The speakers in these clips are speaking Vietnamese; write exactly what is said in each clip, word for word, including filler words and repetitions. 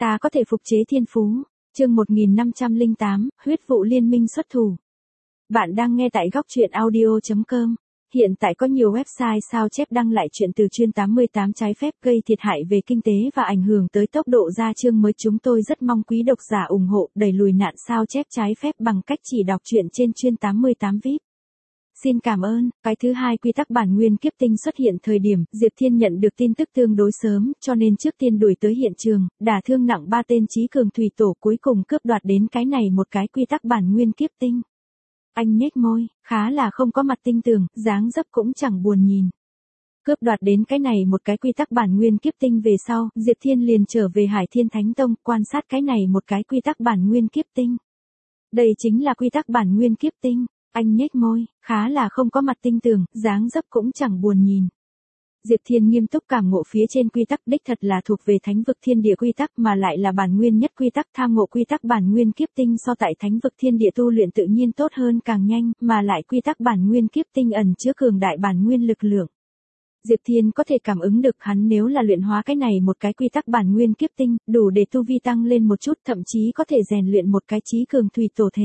Ta có thể phục chế thiên phú. Chương một nghìn năm trăm lẻ tám, huyết vụ liên minh xuất thủ. Bạn đang nghe tại góc truyện audio chấm com. Hiện tại có nhiều website sao chép đăng lại chuyện từ chuyên tám mươi tám trái phép gây thiệt hại về kinh tế và ảnh hưởng tới tốc độ ra chương mới. Chúng tôi rất mong quý độc giả ủng hộ đẩy lùi nạn sao chép trái phép bằng cách chỉ đọc truyện trên chuyên tám mươi tám víp. Xin cảm ơn. Cái thứ hai, quy tắc bản nguyên kiếp tinh xuất hiện thời điểm Diệp Thiên nhận được tin tức tương đối sớm, cho nên trước tiên đuổi tới hiện trường, đả thương nặng ba tên trí cường thủy tổ, cuối cùng cướp đoạt đến cái này một cái quy tắc bản nguyên kiếp tinh. Anh nhếch môi, khá là không có mặt tinh tường, dáng dấp cũng chẳng buồn nhìn. Cướp đoạt đến cái này một cái quy tắc bản nguyên kiếp tinh về sau, Diệp Thiên liền trở về Hải Thiên Thánh Tông, quan sát cái này một cái quy tắc bản nguyên kiếp tinh. Đây chính là quy tắc bản nguyên kiếp tinh. Anh nhếch môi, khá là không có mặt tinh tường, dáng dấp cũng chẳng buồn nhìn. Diệp Thiên nghiêm túc cảm ngộ phía trên quy tắc, đích thật là thuộc về thánh vực thiên địa quy tắc, mà lại là bản nguyên nhất quy tắc. Tham ngộ quy tắc bản nguyên kiếp tinh so tại thánh vực thiên địa tu luyện tự nhiên tốt hơn, càng nhanh, mà lại quy tắc bản nguyên kiếp tinh ẩn chứa cường đại bản nguyên lực lượng. Diệp Thiên có thể cảm ứng được, hắn nếu là luyện hóa cái này một cái quy tắc bản nguyên kiếp tinh, đủ để tu vi tăng lên một chút, thậm chí có thể rèn luyện một cái trí cường thủy tổ thể.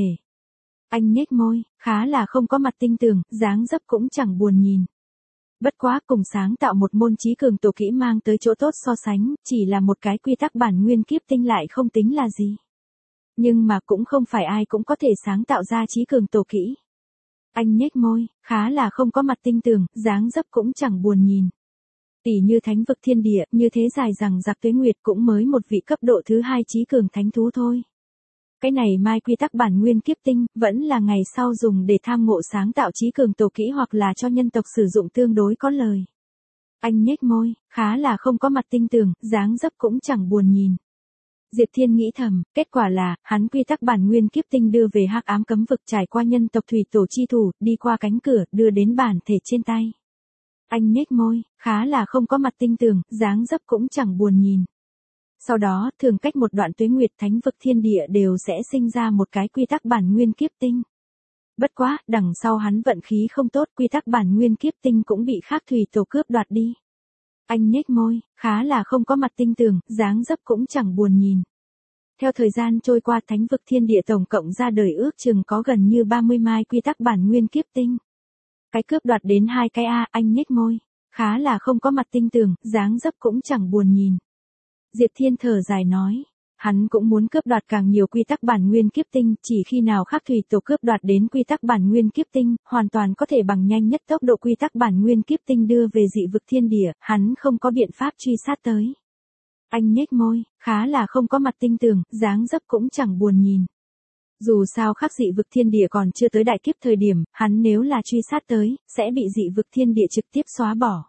Anh nhếch môi, khá là không có mặt tinh tường, dáng dấp cũng chẳng buồn nhìn. Bất quá, cùng sáng tạo một môn trí cường tổ kỹ mang tới chỗ tốt so sánh, chỉ là một cái quy tắc bản nguyên kiếp tinh lại không tính là gì. Nhưng mà cũng không phải ai cũng có thể sáng tạo ra trí cường tổ kỹ. Anh nhếch môi, khá là không có mặt tinh tường, dáng dấp cũng chẳng buồn nhìn. Tỷ như thánh vực thiên địa, như thế dài rằng giặc tuế nguyệt cũng mới một vị cấp độ thứ hai trí cường thánh thú thôi. Cái này mai quy tắc bản nguyên kiếp tinh, vẫn là ngày sau dùng để tham ngộ sáng tạo trí cường tổ kỹ hoặc là cho nhân tộc sử dụng tương đối có lời. Anh nhếch môi, khá là không có mặt tinh tường, dáng dấp cũng chẳng buồn nhìn. Diệp Thiên nghĩ thầm, kết quả là, hắn quy tắc bản nguyên kiếp tinh đưa về hắc ám cấm vực, trải qua nhân tộc thủy tổ chi thủ, đi qua cánh cửa, đưa đến bản thể trên tay. Anh nhếch môi, khá là không có mặt tinh tường, dáng dấp cũng chẳng buồn nhìn. Sau đó, thường cách một đoạn tuế nguyệt, thánh vực thiên địa đều sẽ sinh ra một cái quy tắc bản nguyên kiếp tinh. Bất quá, đằng sau hắn vận khí không tốt, quy tắc bản nguyên kiếp tinh cũng bị khác thủy tổ cướp đoạt đi. Anh nhếch môi, khá là không có mặt tinh tường, dáng dấp cũng chẳng buồn nhìn. Theo thời gian trôi qua, thánh vực thiên địa tổng cộng ra đời ước chừng có gần như ba mươi mai quy tắc bản nguyên kiếp tinh. Cái cướp đoạt đến hai cái a, anh nhếch môi, khá là không có mặt tinh tường, dáng dấp cũng chẳng buồn nhìn. Diệp Thiên thở dài nói, hắn cũng muốn cướp đoạt càng nhiều quy tắc bản nguyên kiếp tinh, chỉ khi nào khác thủy tổ cướp đoạt đến quy tắc bản nguyên kiếp tinh, hoàn toàn có thể bằng nhanh nhất tốc độ quy tắc bản nguyên kiếp tinh đưa về dị vực thiên địa, hắn không có biện pháp truy sát tới. Anh nhếch môi, khá là không có mặt tinh tường, dáng dấp cũng chẳng buồn nhìn. Dù sao khác dị vực thiên địa còn chưa tới đại kiếp thời điểm, hắn nếu là truy sát tới, sẽ bị dị vực thiên địa trực tiếp xóa bỏ.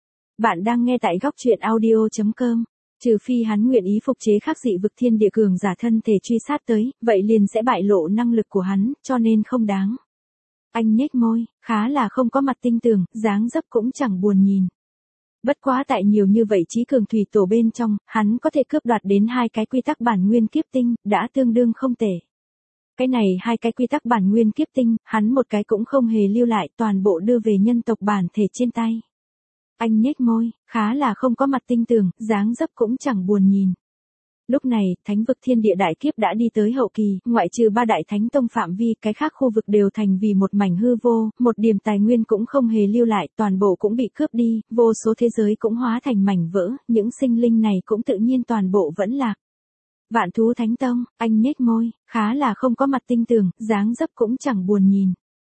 Bạn đang nghe tại góc truyện audio chấm com. Trừ phi hắn nguyện ý phục chế khắc dị vực thiên địa cường giả thân thể truy sát tới, vậy liền sẽ bại lộ năng lực của hắn, cho nên không đáng. Anh nhếch môi, khá là không có mặt tinh tường, dáng dấp cũng chẳng buồn nhìn. Bất quá tại nhiều như vậy trí cường thủy tổ bên trong, hắn có thể cướp đoạt đến hai cái quy tắc bản nguyên kiếp tinh, đã tương đương không tệ. Cái này hai cái quy tắc bản nguyên kiếp tinh, hắn một cái cũng không hề lưu lại, toàn bộ đưa về nhân tộc bản thể trên tay. Anh nhếch môi, khá là không có mặt tinh tường, dáng dấp cũng chẳng buồn nhìn. Lúc này, thánh vực thiên địa đại kiếp đã đi tới hậu kỳ, ngoại trừ ba đại thánh tông phạm vi, cái khác khu vực đều thành vì một mảnh hư vô, một điểm tài nguyên cũng không hề lưu lại, toàn bộ cũng bị cướp đi, vô số thế giới cũng hóa thành mảnh vỡ, những sinh linh này cũng tự nhiên toàn bộ vẫn lạc. Vạn thú thánh tông, anh nhếch môi, khá là không có mặt tinh tường, dáng dấp cũng chẳng buồn nhìn.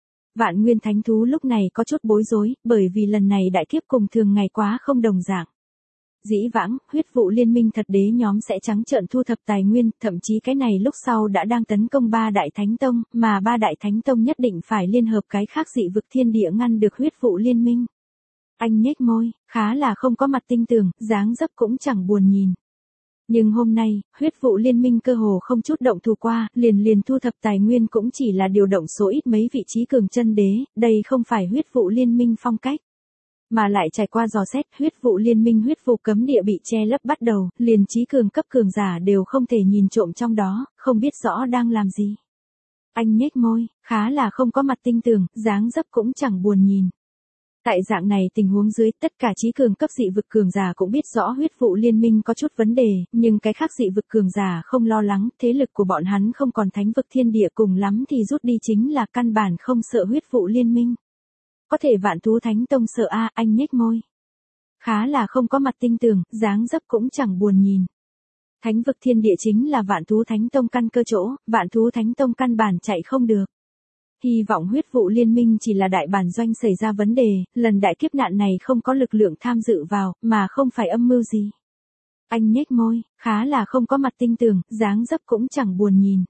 Vạn nguyên thánh thú lúc này có chút bối rối, bởi vì lần này đại kiếp cùng thường ngày quá không đồng dạng. Dĩ vãng, huyết vụ liên minh thật đế nhóm sẽ trắng trợn thu thập tài nguyên, thậm chí cái này lúc sau đã đang tấn công ba đại thánh tông, mà ba đại thánh tông nhất định phải liên hợp cái khác dị vực thiên địa ngăn được huyết vụ liên minh. Anh nhếch môi, khá là không có mặt tinh tường, dáng dấp cũng chẳng buồn nhìn. Nhưng hôm nay, huyết vụ liên minh cơ hồ không chút động thủ qua, liền liền thu thập tài nguyên cũng chỉ là điều động số ít mấy vị trí cường chân đế, đây không phải huyết vụ liên minh phong cách. Mà lại trải qua dò xét, huyết vụ liên minh huyết vụ cấm địa bị che lấp bắt đầu, liền trí cường cấp cường giả đều không thể nhìn trộm trong đó, không biết rõ đang làm gì. Anh nhếch môi, khá là không có mặt tinh tường, dáng dấp cũng chẳng buồn nhìn. Tại dạng này tình huống dưới, tất cả trí cường cấp dị vực cường giả cũng biết rõ huyết vụ liên minh có chút vấn đề, nhưng cái khác dị vực cường giả không lo lắng, thế lực của bọn hắn không còn thánh vực thiên địa, cùng lắm thì rút đi chính là căn bản không sợ huyết vụ liên minh. Có thể Vạn Thú Thánh Tông sợ a à, anh nhếch môi. Khá là không có mặt tinh tường, dáng dấp cũng chẳng buồn nhìn. Thánh vực thiên địa chính là Vạn Thú Thánh Tông căn cơ chỗ, Vạn Thú Thánh Tông căn bản chạy không được. Hy vọng huyết vụ liên minh chỉ là đại bản doanh xảy ra vấn đề, lần đại kiếp nạn này không có lực lượng tham dự vào, mà không phải âm mưu gì. Anh nhếch môi, khá là không có mặt tinh tường, dáng dấp cũng chẳng buồn nhìn.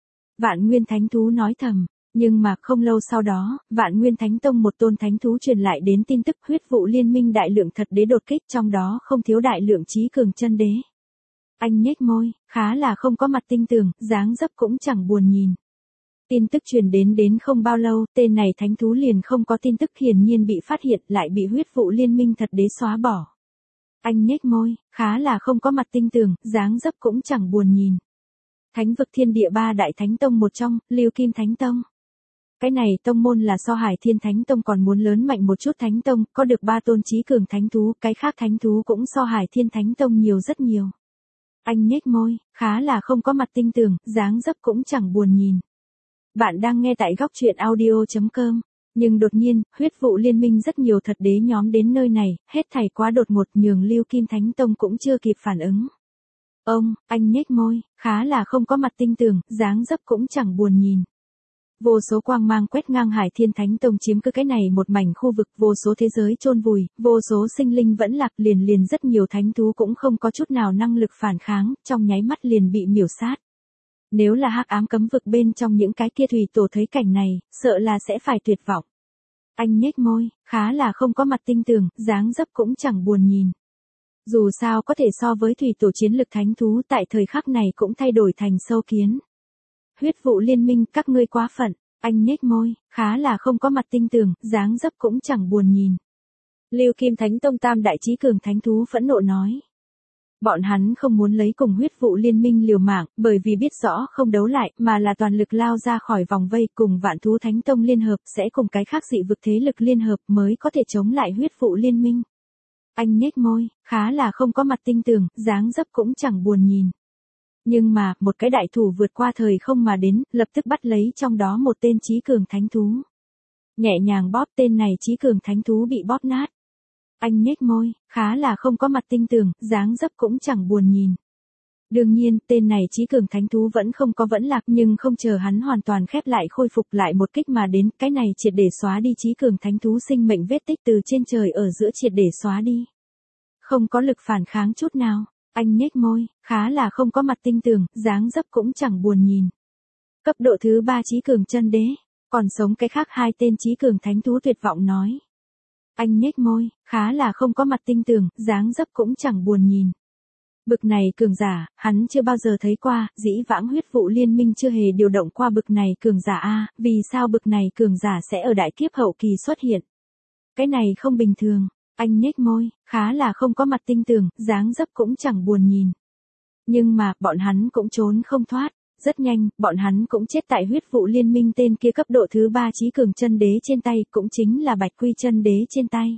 Vạn Nguyên Thánh Thú nói thầm, nhưng mà không lâu sau đó, Vạn Nguyên Thánh Tông một tôn thánh thú truyền lại đến tin tức huyết vụ liên minh đại lượng thật đế đột kích, trong đó không thiếu đại lượng trí cường chân đế. Anh nhếch môi, khá là không có mặt tinh tường, dáng dấp cũng chẳng buồn nhìn. Tin tức truyền đến đến không bao lâu, tên này thánh thú liền không có tin tức, hiển nhiên bị phát hiện, lại bị huyết vụ liên minh thật đế xóa bỏ. Anh nhếch môi, khá là không có mặt tinh tường, dáng dấp cũng chẳng buồn nhìn. Thánh vực thiên địa ba đại thánh tông một trong, Lưu Kim Thánh Tông. Cái này tông môn là so Hải Thiên Thánh Tông còn muốn lớn mạnh một chút thánh tông, có được ba tôn trí cường thánh thú, cái khác thánh thú cũng so Hải Thiên Thánh Tông nhiều rất nhiều. Anh nhếch môi, khá là không có mặt tinh tường, dáng dấp cũng chẳng buồn nhìn. Bạn đang nghe tại góc truyện audio chấm com. Nhưng đột nhiên, huyết vụ liên minh rất nhiều thật đế nhóm đến nơi này, hết thảy quá đột ngột, nhường Lưu Kim Thánh Tông cũng chưa kịp phản ứng. Ông, anh nhếch môi, khá là không có mặt tinh tường, dáng dấp cũng chẳng buồn nhìn. Vô số quang mang quét ngang Hải Thiên Thánh Tông, chiếm cứ cái này một mảnh khu vực, vô số thế giới chôn vùi, vô số sinh linh vẫn lạc, liền liền rất nhiều thánh thú cũng không có chút nào năng lực phản kháng, trong nháy mắt liền bị miểu sát. Nếu là hắc ám cấm vực bên trong những cái kia thủy tổ thấy cảnh này, sợ là sẽ phải tuyệt vọng. Anh nhếch môi, khá là không có mặt tinh tường, dáng dấp cũng chẳng buồn nhìn. Dù sao có thể so với thủy tổ chiến lực thánh thú tại thời khắc này cũng thay đổi thành sâu kiến. Huyết vụ liên minh, các ngươi quá phận. Anh nhếch môi, khá là không có mặt tinh tường, dáng dấp cũng chẳng buồn nhìn. Lưu Kim Thánh Tông tam đại trí cường thánh thú phẫn nộ nói. Bọn hắn không muốn lấy cùng huyết vụ liên minh liều mạng, bởi vì biết rõ không đấu lại, mà là toàn lực lao ra khỏi vòng vây, cùng Vạn Thú Thánh Tông liên hợp, sẽ cùng cái khác dị vực thế lực liên hợp mới có thể chống lại huyết vụ liên minh. Anh nhếch môi, khá là không có mặt tinh tường, dáng dấp cũng chẳng buồn nhìn. Nhưng mà, một cái đại thủ vượt qua thời không mà đến, lập tức bắt lấy trong đó một tên trí cường thánh thú. Nhẹ nhàng bóp, tên này trí cường thánh thú bị bóp nát. Anh nhếch môi, khá là không có mặt tinh tường, dáng dấp cũng chẳng buồn nhìn. Đương nhiên, tên này trí cường thánh thú vẫn không có vẫn lạc, nhưng không chờ hắn hoàn toàn khép lại khôi phục lại một kích mà đến, cái này triệt để xóa đi trí cường thánh thú sinh mệnh vết tích từ trên trời ở giữa triệt để xóa đi. Không có lực phản kháng chút nào. Anh nhếch môi, khá là không có mặt tinh tường, dáng dấp cũng chẳng buồn nhìn. Cấp độ thứ ba trí cường chân đế, còn sống cái khác hai tên trí cường thánh thú tuyệt vọng nói. Anh nhếch môi, khá là không có mặt tinh tường, dáng dấp cũng chẳng buồn nhìn. Bực này cường giả, hắn chưa bao giờ thấy qua, dĩ vãng huyết vụ liên minh chưa hề điều động qua bực này cường giả a, vì sao bực này cường giả sẽ ở đại kiếp hậu kỳ xuất hiện? Cái này không bình thường. Anh nhếch môi, khá là không có mặt tinh tường, dáng dấp cũng chẳng buồn nhìn. Nhưng mà, bọn hắn cũng trốn không thoát. Rất nhanh, bọn hắn cũng chết tại huyết vụ liên minh tên kia cấp độ thứ ba trí cường chân đế trên tay, cũng chính là Bạch Quy chân đế trên tay.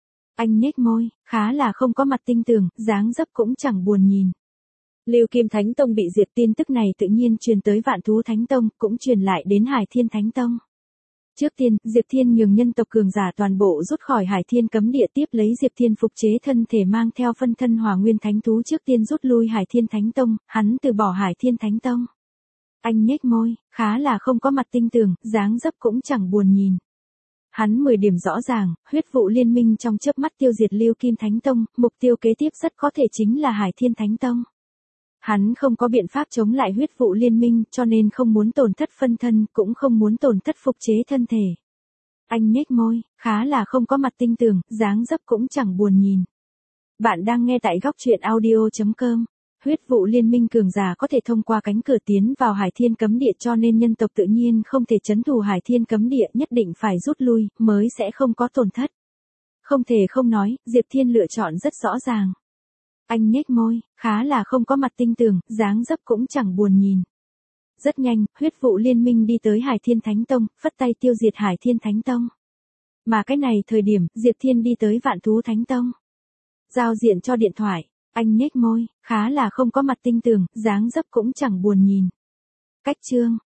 Anh nhếch môi, khá là không có mặt tinh tường, dáng dấp cũng chẳng buồn nhìn. Lưu Kim Thánh Tông bị diệt, tin tức này tự nhiên truyền tới Vạn Thú Thánh Tông, cũng truyền lại đến Hải Thiên Thánh Tông. Trước tiên, Diệp Thiên nhường nhân tộc cường giả toàn bộ rút khỏi Hải Thiên cấm địa, tiếp lấy Diệp Thiên phục chế thân thể mang theo phân thân Hỏa Nguyên Thánh Thú trước tiên rút lui Hải Thiên Thánh Tông, hắn từ bỏ Hải Thiên Thánh Tông. Anh nhếch môi, khá là không có mặt tinh tường, dáng dấp cũng chẳng buồn nhìn. Hắn mười điểm rõ ràng, huyết vụ liên minh trong chớp mắt tiêu diệt Lưu Kim Thánh Tông, mục tiêu kế tiếp rất có thể chính là Hải Thiên Thánh Tông. Hắn không có biện pháp chống lại huyết vụ liên minh, cho nên không muốn tổn thất phân thân, cũng không muốn tổn thất phục chế thân thể. Anh nhếch môi, khá là không có mặt tinh tường, dáng dấp cũng chẳng buồn nhìn. Bạn đang nghe tại góc truyện audio chấm com. Huyết vụ liên minh cường giả có thể thông qua cánh cửa tiến vào Hải Thiên cấm địa, cho nên nhân tộc tự nhiên không thể trấn thủ Hải Thiên cấm địa, nhất định phải rút lui, mới sẽ không có tổn thất. Không thể không nói, Diệp Thiên lựa chọn rất rõ ràng. Anh nhếch môi, khá là không có mặt tinh tường, dáng dấp cũng chẳng buồn nhìn. Rất nhanh, huyết vụ liên minh đi tới Hải Thiên Thánh Tông, phất tay tiêu diệt Hải Thiên Thánh Tông. Mà cái này thời điểm, Diệp Thiên đi tới Vạn Thú Thánh Tông. Giao diện cho điện thoại, anh nhếch môi, khá là không có mặt tinh tường, dáng dấp cũng chẳng buồn nhìn. Cách chương,